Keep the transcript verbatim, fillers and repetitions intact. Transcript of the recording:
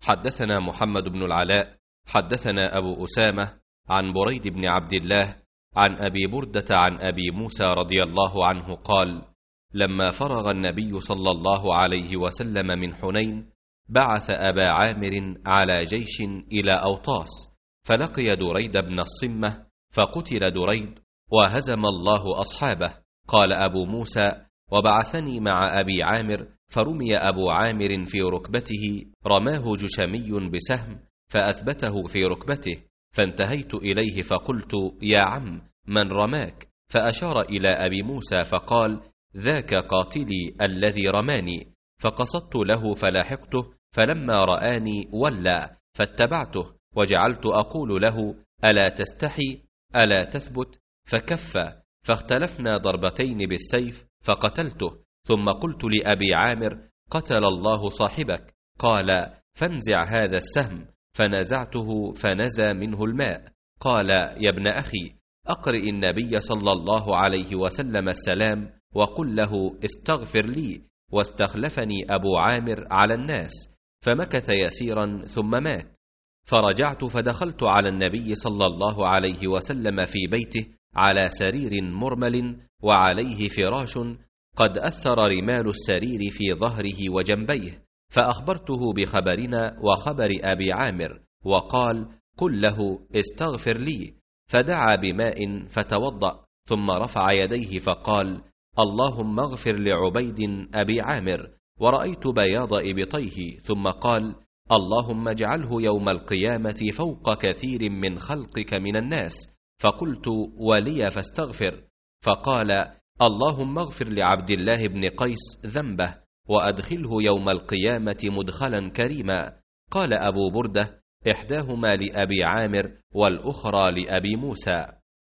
حدثنا محمد بن العلاء حدثنا أبو أسامة عن بريد بن عبد الله عن أبي بردة عن أبي موسى رضي الله عنه قال: لما فرغ النبي صلى الله عليه وسلم من حنين بعث أبا عامر على جيش إلى أوطاس، فلقي دريد بن الصمة فقتل دريد وهزم الله أصحابه. قال أبو موسى: وبعثني مع أبي عامر فرمي أبو عامر في ركبته، رماه جشمي بسهم فأثبته في ركبته، فانتهيت إليه فقلت: يا عم، من رماك؟ فأشار إلى أبي موسى فقال: ذاك قاتلي الذي رماني. فقصدت له فلاحقته، فلما رآني ولى فاتبعته، وجعلت أقول له: ألا تستحي؟ ألا تثبت؟ فكف، فاختلفنا ضربتين بالسيف فقتلته. ثم قلت لأبي عامر: قتل الله صاحبك. قال: فانزع هذا السهم. فنزعته فنزى منه الماء. قال: يا ابن أخي، أقرئ النبي صلى الله عليه وسلم السلام وقل له: استغفر لي. واستخلفني أبو عامر على الناس، فمكث يسيرا ثم مات. فرجعت فدخلت على النبي صلى الله عليه وسلم في بيته على سرير مرمل وعليه فراش قد أثر رمال السرير في ظهره وجنبيه، فأخبرته بخبرنا وخبر أبي عامر، وقال: قل له استغفر لي. فدعا بماء فتوضأ، ثم رفع يديه فقال: اللهم اغفر لعبيد أبي عامر. ورأيت بياض إبطيه، ثم قال: اللهم اجعله يوم القيامة فوق كثير من خلقك من الناس. فقلت: ولي فاستغفر. فقال: اللهم اغفر لعبد الله بن قيس ذنبه وأدخله يوم القيامة مدخلا كريما. قال أبو بردة: إحداهما لأبي عامر والأخرى لأبي موسى.